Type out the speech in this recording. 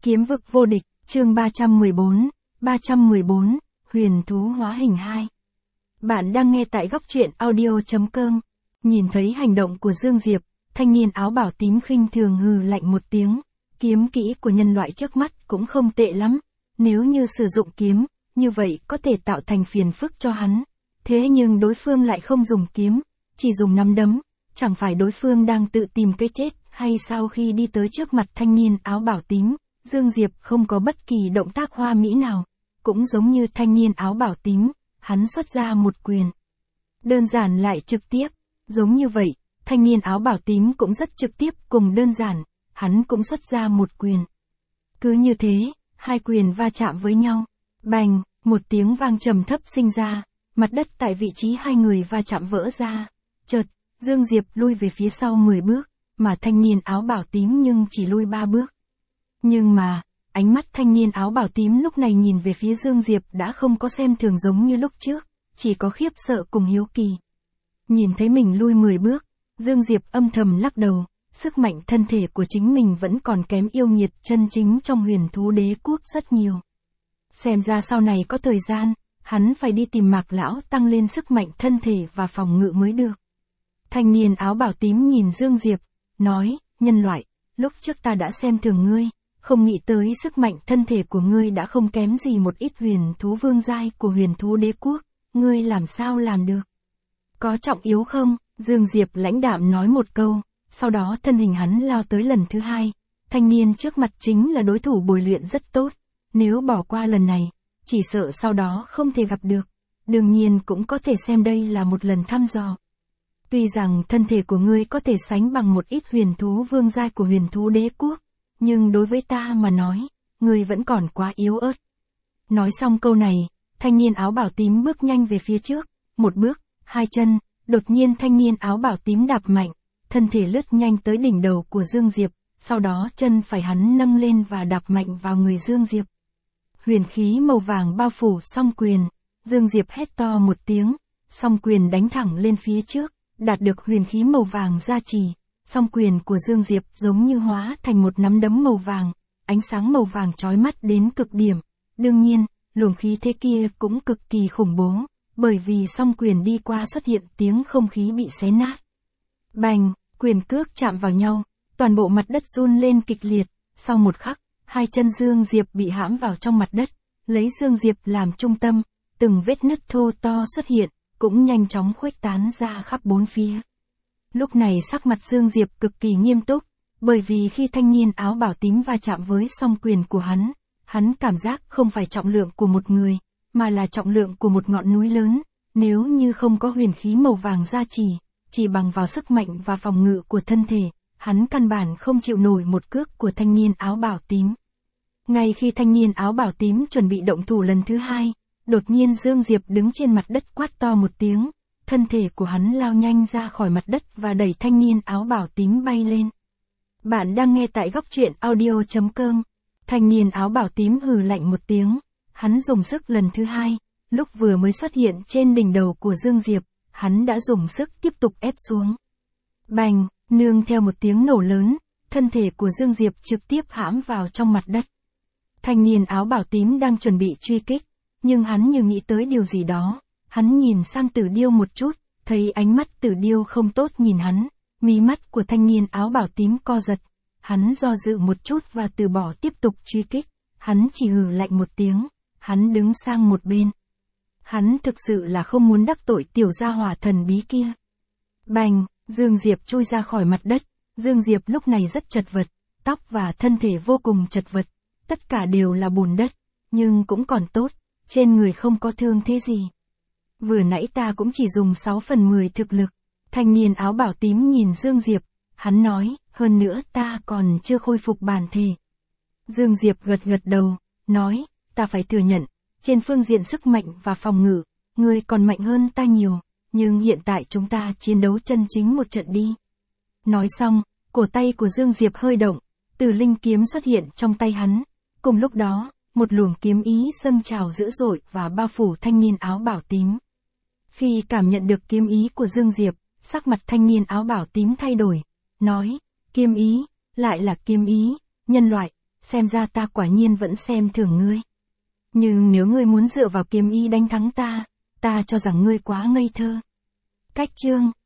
Kiếm vực vô địch, chương 314, huyền thú hóa hình 2. Bạn đang nghe tại góc truyện audio.com. Nhìn thấy hành động của Dương Diệp, thanh niên áo bảo tím khinh thường hừ lạnh một tiếng. Kiếm kỹ của nhân loại trước mắt cũng không tệ lắm. Nếu như sử dụng kiếm, như vậy có thể tạo thành phiền phức cho hắn. Thế nhưng đối phương lại không dùng kiếm, chỉ dùng nắm đấm. Chẳng phải đối phương đang tự tìm cái chết, hay sau khi đi tới trước mặt thanh niên áo bảo tím, Dương Diệp không có bất kỳ động tác hoa mỹ nào. Cũng giống như thanh niên áo bảo tím, hắn xuất ra một quyền. Đơn giản lại trực tiếp. Giống như vậy, thanh niên áo bảo tím cũng rất trực tiếp cùng đơn giản, hắn cũng xuất ra một quyền. Cứ như thế, hai quyền va chạm với nhau. Bành, một tiếng vang trầm thấp sinh ra, mặt đất tại vị trí hai người va chạm vỡ ra. Chợt, Dương Diệp lui về phía sau 10 bước, mà thanh niên áo bảo tím nhưng chỉ lui 3 bước. Nhưng mà, ánh mắt thanh niên áo bảo tím lúc này nhìn về phía Dương Diệp đã không có xem thường giống như lúc trước, chỉ có khiếp sợ cùng hiếu kỳ. Nhìn thấy mình lui 10 bước, Dương Diệp âm thầm lắc đầu, sức mạnh thân thể của chính mình vẫn còn kém yêu nghiệt chân chính trong huyền thú đế quốc rất nhiều. Xem ra sau này có thời gian, hắn phải đi tìm Mạc Lão tăng lên sức mạnh thân thể và phòng ngự mới được. Thanh niên áo bảo tím nhìn Dương Diệp, nói, nhân loại, lúc trước ta đã xem thường ngươi, không nghĩ tới sức mạnh thân thể của ngươi đã không kém gì một ít huyền thú vương giai của huyền thú đế quốc, ngươi làm sao làm được? Có trọng yếu không? Dương Diệp lãnh đạm nói một câu, sau đó thân hình hắn lao tới lần thứ hai, thanh niên trước mặt chính là đối thủ bồi luyện rất tốt, nếu bỏ qua lần này, chỉ sợ sau đó không thể gặp được, đương nhiên cũng có thể xem đây là một lần thăm dò. Tuy rằng thân thể của ngươi có thể sánh bằng một ít huyền thú vương giai của huyền thú đế quốc, nhưng đối với ta mà nói, ngươi vẫn còn quá yếu ớt. Nói xong câu này, thanh niên áo bảo tím bước nhanh về phía trước, một bước, hai chân, đột nhiên thanh niên áo bảo tím đạp mạnh, thân thể lướt nhanh tới đỉnh đầu của Dương Diệp, sau đó chân phải hắn nâng lên và đạp mạnh vào người Dương Diệp. Huyền khí màu vàng bao phủ song quyền, Dương Diệp hét to một tiếng, song quyền đánh thẳng lên phía trước, đạt được huyền khí màu vàng gia trì. Song quyền của Dương Diệp giống như hóa thành một nắm đấm màu vàng, ánh sáng màu vàng chói mắt đến cực điểm. Đương nhiên, luồng khí thế kia cũng cực kỳ khủng bố, bởi vì song quyền đi qua xuất hiện tiếng không khí bị xé nát. Bành, quyền cước chạm vào nhau, toàn bộ mặt đất run lên kịch liệt, sau một khắc, hai chân Dương Diệp bị hãm vào trong mặt đất, lấy Dương Diệp làm trung tâm, từng vết nứt thô to xuất hiện, cũng nhanh chóng khuếch tán ra khắp bốn phía. Lúc này sắc mặt Dương Diệp cực kỳ nghiêm túc, bởi vì khi thanh niên áo bảo tím va chạm với song quyền của hắn cảm giác không phải trọng lượng của một người, mà là trọng lượng của một ngọn núi lớn, nếu như không có huyền khí màu vàng gia trì, chỉ bằng vào sức mạnh và phòng ngự của thân thể, hắn căn bản không chịu nổi một cước của thanh niên áo bảo tím. Ngay khi thanh niên áo bảo tím chuẩn bị động thủ lần thứ hai, đột nhiên Dương Diệp đứng trên mặt đất quát to một tiếng. Thân thể của hắn lao nhanh ra khỏi mặt đất và đẩy thanh niên áo bảo tím bay lên. Bạn đang nghe tại góc truyện audio.com. Thanh niên áo bảo tím hừ lạnh một tiếng. Hắn dùng sức lần thứ hai. Lúc vừa mới xuất hiện trên đỉnh đầu của Dương Diệp, hắn đã dùng sức tiếp tục ép xuống. Bành, nương theo một tiếng nổ lớn, thân thể của Dương Diệp trực tiếp hãm vào trong mặt đất. Thanh niên áo bảo tím đang chuẩn bị truy kích, nhưng hắn như nghĩ tới điều gì đó. Hắn nhìn sang Tử Điêu một chút, thấy ánh mắt Tử Điêu không tốt nhìn hắn, mí mắt của thanh niên áo bảo tím co giật. Hắn do dự một chút và từ bỏ tiếp tục truy kích, hắn chỉ hừ lạnh một tiếng, hắn đứng sang một bên. Hắn thực sự là không muốn đắc tội tiểu gia hỏa thần bí kia. Bành, Dương Diệp chui ra khỏi mặt đất, Dương Diệp lúc này rất chật vật, tóc và thân thể vô cùng chật vật, tất cả đều là bùn đất, nhưng cũng còn tốt, trên người không có thương thế gì. Vừa nãy ta cũng chỉ dùng 6/10 thực lực. Thanh niên áo bảo tím nhìn Dương Diệp, hắn nói, hơn nữa ta còn chưa khôi phục bản thể. Dương Diệp gật gật đầu, nói, ta phải thừa nhận, trên phương diện sức mạnh và phòng ngự, ngươi còn mạnh hơn ta nhiều, nhưng hiện tại chúng ta chiến đấu chân chính một trận đi. Nói xong, cổ tay của Dương Diệp hơi động, từ linh kiếm xuất hiện trong tay hắn, cùng lúc đó, một luồng kiếm ý dâng trào dữ dội và bao phủ thanh niên áo bảo tím. Khi cảm nhận được kiếm ý của Dương Diệp, sắc mặt thanh niên áo bảo tím thay đổi, nói, kiếm ý, lại là kiếm ý, nhân loại, xem ra ta quả nhiên vẫn xem thường ngươi. Nhưng nếu ngươi muốn dựa vào kiếm ý đánh thắng ta cho rằng ngươi quá ngây thơ. Cách chương